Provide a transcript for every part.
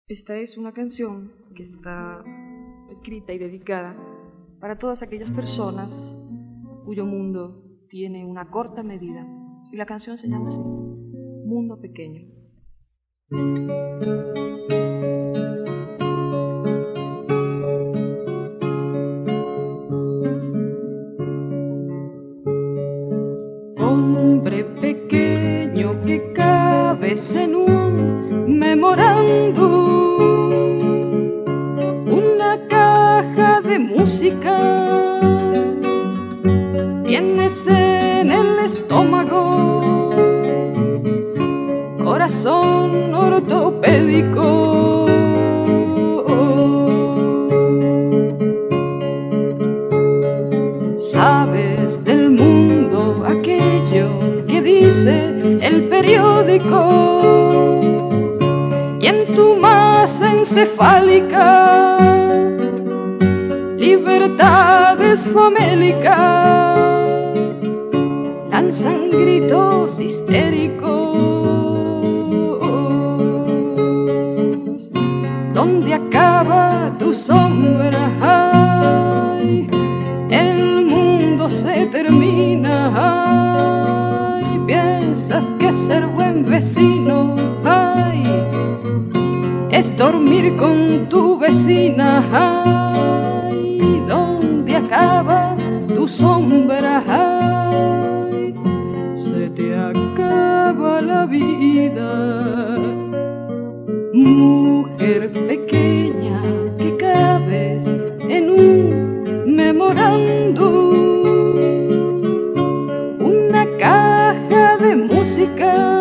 Esta es una canción que está escrita y dedicada para todas aquellas personas cuyo mundo tiene una corta medida. Y la canción se llama así, Mundo Pequeño. Hombre pequeño que cabes en un memorándum, una caja de música tienes en el estómago, corazón ortopédico. Sabes del mundo aquello que dice el periódico, y en tu masa encefálica libertades famélicas lanzan gritos histéricos. ¿Dónde acaba tu sombra? Ay, el mundo se termina. Ay, piensas que ser buen vecino, ay, es dormir con tu vecina. Ay, ¿dónde acaba tu sombra? Ay, se te acaba la vida. Mujer pequeña que cabes en un memorándum, una caja de música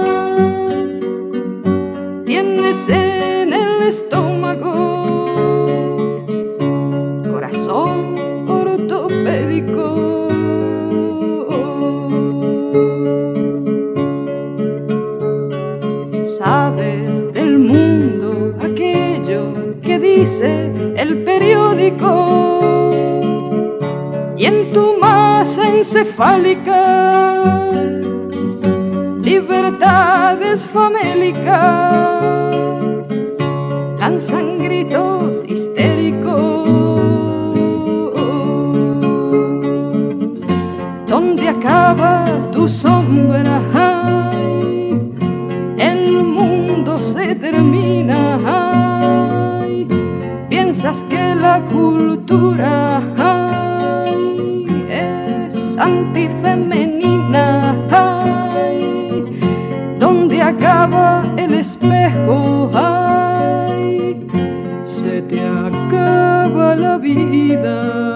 tienes en el estómago, corazón ortopédico. Sabes del mundo aquello que dice el periódico, y en tu masa encefálica libertades famélicas lanzan gritos histéricos. ¿Dónde acaba tu sombra? Ay, el mundo se termina. Ay, piensas que la cultura, ay, es antifemenina. Ay, ¿dónde acaba el espejo? Ay, se te acaba la vida.